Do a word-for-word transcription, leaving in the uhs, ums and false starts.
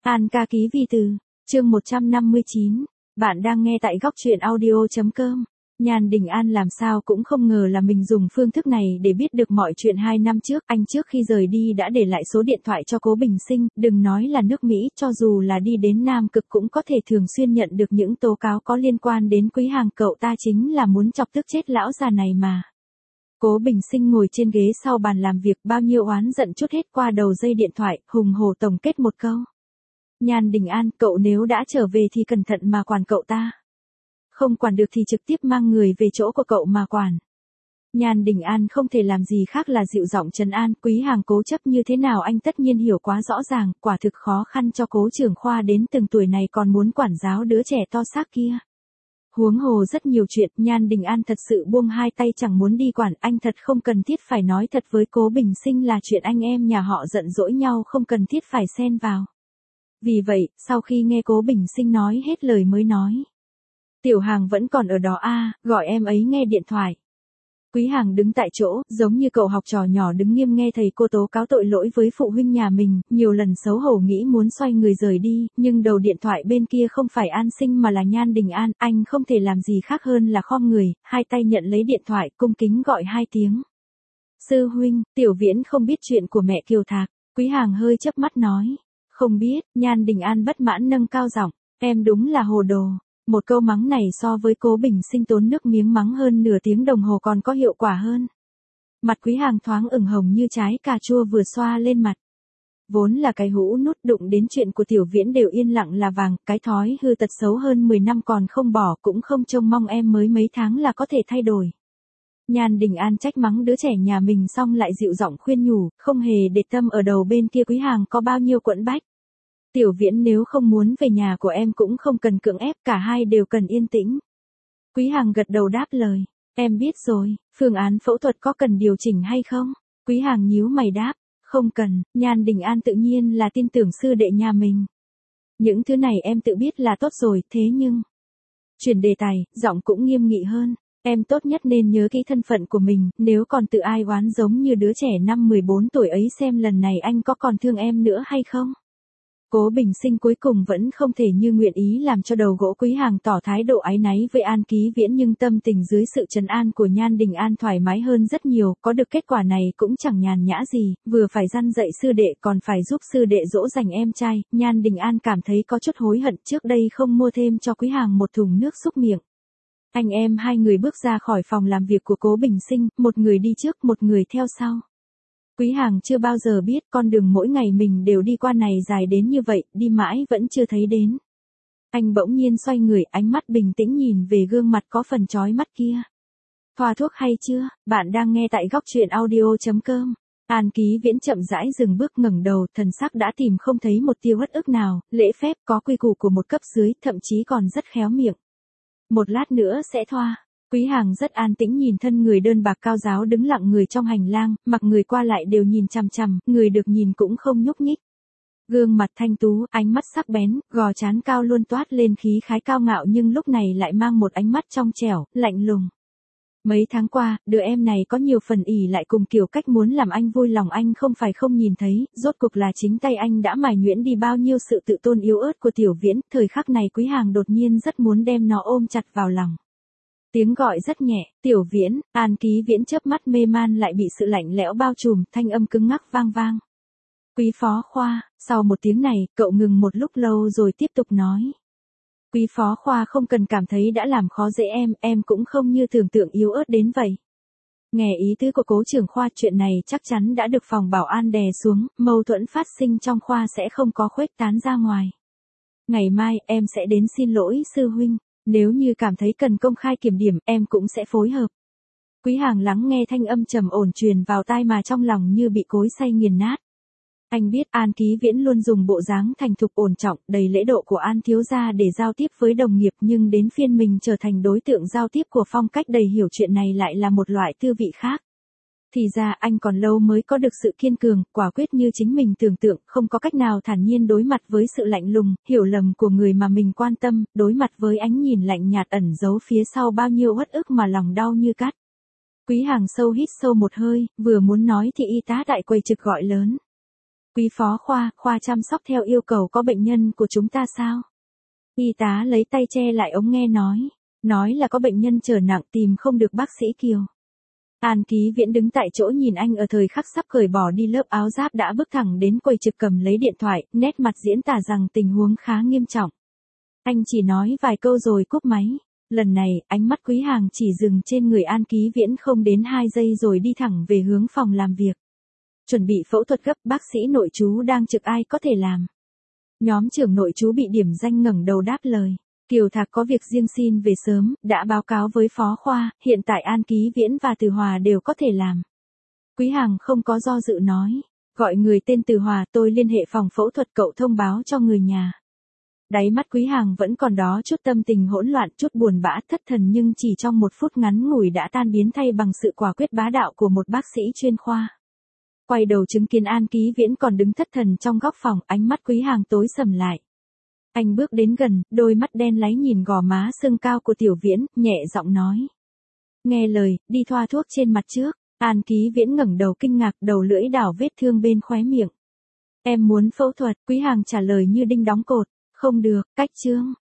An ca ký vi từ, chương một trăm năm mươi chín, bạn đang nghe tại góc truyện audio.com. Nhan Đình An làm sao cũng không ngờ là mình dùng phương thức này để biết được mọi chuyện hai năm trước. Anh trước khi rời đi đã để lại số điện thoại cho Cố Bình Sinh, đừng nói là nước Mỹ, cho dù là đi đến Nam Cực cũng có thể thường xuyên nhận được những tố cáo có liên quan đến Quý Hàng. Cậu ta chính là muốn chọc tức chết lão già này mà. Cố Bình Sinh ngồi trên ghế sau bàn làm việc, bao nhiêu oán giận trút hết qua đầu dây điện thoại, hùng hổ tổng kết một câu. Nhan Đình An, cậu nếu đã trở về thì cẩn thận mà quản cậu ta. Không quản được thì trực tiếp mang người về chỗ của cậu mà quản. Nhan Đình An không thể làm gì khác là dịu giọng trấn an. Quý Hàng cố chấp như thế nào anh tất nhiên hiểu quá rõ ràng, quả thực khó khăn cho Cố trưởng khoa đến từng tuổi này còn muốn quản giáo đứa trẻ to xác kia. Huống hồ rất nhiều chuyện, Nhan Đình An thật sự buông hai tay chẳng muốn đi quản. Anh thật không cần thiết phải nói thật với Cố Bình Sinh là chuyện anh em nhà họ giận dỗi nhau không cần thiết phải xen vào. Vì vậy, sau khi nghe Cố Bình Sinh nói hết lời mới nói. Tiểu Hàng vẫn còn ở đó à, gọi em ấy nghe điện thoại. Quý Hàng đứng tại chỗ, giống như cậu học trò nhỏ đứng nghiêm nghe thầy cô tố cáo tội lỗi với phụ huynh nhà mình, nhiều lần xấu hổ nghĩ muốn xoay người rời đi, nhưng đầu điện thoại bên kia không phải An Sinh mà là Nhan Đình An, anh không thể làm gì khác hơn là khom người, hai tay nhận lấy điện thoại, cung kính gọi hai tiếng. Sư huynh, Tiểu Viễn không biết chuyện của mẹ Kiều Thạc. Quý Hàng hơi chớp mắt nói. Không biết. Nhan Đình An bất mãn nâng cao giọng, em đúng là hồ đồ. Một câu mắng này so với Cố Bình Sinh tốn nước miếng mắng hơn nửa tiếng đồng hồ còn có hiệu quả hơn. Mặt Quý Hàng thoáng ửng hồng như trái cà chua vừa xoa lên mặt. Vốn là cái hũ nút, đụng đến chuyện của Tiểu Viễn đều yên lặng là vàng, cái thói hư tật xấu hơn mười năm còn không bỏ, cũng không trông mong em mới mấy tháng là có thể thay đổi. Nhan Đình An trách mắng đứa trẻ nhà mình xong lại dịu giọng khuyên nhủ, không hề để tâm ở đầu bên kia Quý Hàng có bao nhiêu quẫn bách. Tiểu Viễn nếu không muốn về nhà của em cũng không cần cưỡng ép, cả hai đều cần yên tĩnh. Quý Hàng gật đầu đáp lời, em biết rồi, phương án phẫu thuật có cần điều chỉnh hay không? Quý Hàng nhíu mày đáp, không cần. Nhan Đình An tự nhiên là tin tưởng sư đệ nhà mình. Những thứ này em tự biết là tốt rồi, thế nhưng... Chuyển đề tài, giọng cũng nghiêm nghị hơn. Em tốt nhất nên nhớ kỹ thân phận của mình, nếu còn tự ai oán giống như đứa trẻ năm mười bốn tuổi ấy xem lần này anh có còn thương em nữa hay không? Cố Bình Sinh cuối cùng vẫn không thể như nguyện ý làm cho đầu gỗ Quý Hàng tỏ thái độ áy náy với An Ký Viễn, nhưng tâm tình dưới sự trấn an của Nhan Đình An thoải mái hơn rất nhiều, có được kết quả này cũng chẳng nhàn nhã gì, vừa phải răn dạy sư đệ còn phải giúp sư đệ dỗ dành em trai. Nhan Đình An cảm thấy có chút hối hận trước đây không mua thêm cho Quý Hàng một thùng nước súc miệng. Anh em hai người bước ra khỏi phòng làm việc của Cố Bình Sinh, một người đi trước một người theo sau. Quý Hàng chưa bao giờ biết con đường mỗi ngày mình đều đi qua này dài đến như vậy, đi mãi vẫn chưa thấy đến. Anh bỗng nhiên xoay người, ánh mắt bình tĩnh nhìn về gương mặt có phần chói mắt kia. Thoa thuốc hay chưa? Bạn đang nghe tại góc truyện audio.com. An Ký Viễn chậm rãi dừng bước ngẩng đầu, thần sắc đã tìm không thấy một tia uất ức nào, lễ phép có quy củ của một cấp dưới, thậm chí còn rất khéo miệng. Một lát nữa sẽ thoa. Quý Hàng rất an tĩnh nhìn thân người đơn bạc cao giáo đứng lặng người trong hành lang, mặc người qua lại đều nhìn chằm chằm, người được nhìn cũng không nhúc nhích. Gương mặt thanh tú, ánh mắt sắc bén, gò trán cao luôn toát lên khí khái cao ngạo nhưng lúc này lại mang một ánh mắt trong trẻo, lạnh lùng. Mấy tháng qua, đứa em này có nhiều phần ỷ lại cùng kiểu cách muốn làm anh vui lòng anh không phải không nhìn thấy, rốt cuộc là chính tay anh đã mài nhuyễn đi bao nhiêu sự tự tôn yếu ớt của Tiểu Viễn, thời khắc này Quý Hàng đột nhiên rất muốn đem nó ôm chặt vào lòng. Tiếng gọi rất nhẹ, Tiểu Viễn. An Ký Viễn chớp mắt mê man lại bị sự lạnh lẽo bao trùm, thanh âm cứng ngắc vang vang. Quý phó khoa. Sau một tiếng này, cậu ngừng một lúc lâu rồi tiếp tục nói. Quý phó khoa không cần cảm thấy đã làm khó dễ em, em cũng không như tưởng tượng yếu ớt đến vậy. Nghe ý tứ của Cố trưởng khoa, chuyện này chắc chắn đã được phòng bảo an đè xuống, mâu thuẫn phát sinh trong khoa sẽ không có khuếch tán ra ngoài. Ngày mai, em sẽ đến xin lỗi sư huynh. Nếu như cảm thấy cần công khai kiểm điểm, em cũng sẽ phối hợp. Quý Hàng lắng nghe thanh âm trầm ổn truyền vào tai mà trong lòng như bị cối xay nghiền nát. Anh biết An Ký Viễn luôn dùng bộ dáng thành thục ổn trọng, đầy lễ độ của An thiếu gia để giao tiếp với đồng nghiệp, nhưng đến phiên mình trở thành đối tượng giao tiếp của phong cách đầy hiểu chuyện này lại là một loại tư vị khác. Thì ra anh còn lâu mới có được sự kiên cường, quả quyết như chính mình tưởng tượng, không có cách nào thản nhiên đối mặt với sự lạnh lùng, hiểu lầm của người mà mình quan tâm, đối mặt với ánh nhìn lạnh nhạt ẩn giấu phía sau bao nhiêu uất ức mà lòng đau như cắt. Quý Hàng sâu hít sâu một hơi, vừa muốn nói thì y tá tại quầy trực gọi lớn. Quý phó khoa, khoa chăm sóc theo yêu cầu có bệnh nhân của chúng ta sao? Y tá lấy tay che lại ống nghe nói. Nói là có bệnh nhân trở nặng tìm không được bác sĩ Kiều. An Ký Viễn đứng tại chỗ nhìn anh ở thời khắc sắp cởi bỏ đi lớp áo giáp đã bước thẳng đến quầy trực cầm lấy điện thoại, nét mặt diễn tả rằng tình huống khá nghiêm trọng. Anh chỉ nói vài câu rồi cúp máy. Lần này, ánh mắt Quý Hàng chỉ dừng trên người An Ký Viễn không đến hai giây rồi đi thẳng về hướng phòng làm việc. Chuẩn bị phẫu thuật gấp, bác sĩ nội trú đang trực, ai có thể làm? Nhóm trưởng nội trú bị điểm danh ngẩng đầu đáp lời. Kiều Thạc có việc riêng xin về sớm, đã báo cáo với phó khoa, hiện tại An Ký Viễn và Từ Hòa đều có thể làm. Quý Hàng không có do dự nói, gọi người tên Từ Hòa, tôi liên hệ phòng phẫu thuật, cậu thông báo cho người nhà. Đáy mắt Quý Hàng vẫn còn đó chút tâm tình hỗn loạn, chút buồn bã thất thần, nhưng chỉ trong một phút ngắn ngủi đã tan biến thay bằng sự quả quyết bá đạo của một bác sĩ chuyên khoa. Quay đầu chứng kiến An Ký Viễn còn đứng thất thần trong góc phòng, ánh mắt Quý Hàng tối sầm lại. Anh bước đến gần, đôi mắt đen láy nhìn gò má sưng cao của Tiểu Viễn, nhẹ giọng nói. Nghe lời, đi thoa thuốc trên mặt trước. An Ký Viễn ngẩng đầu kinh ngạc, đầu lưỡi đảo vết thương bên khóe miệng. Em muốn phẫu thuật, Quý Hàng trả lời như đinh đóng cột. Không được, cách chương.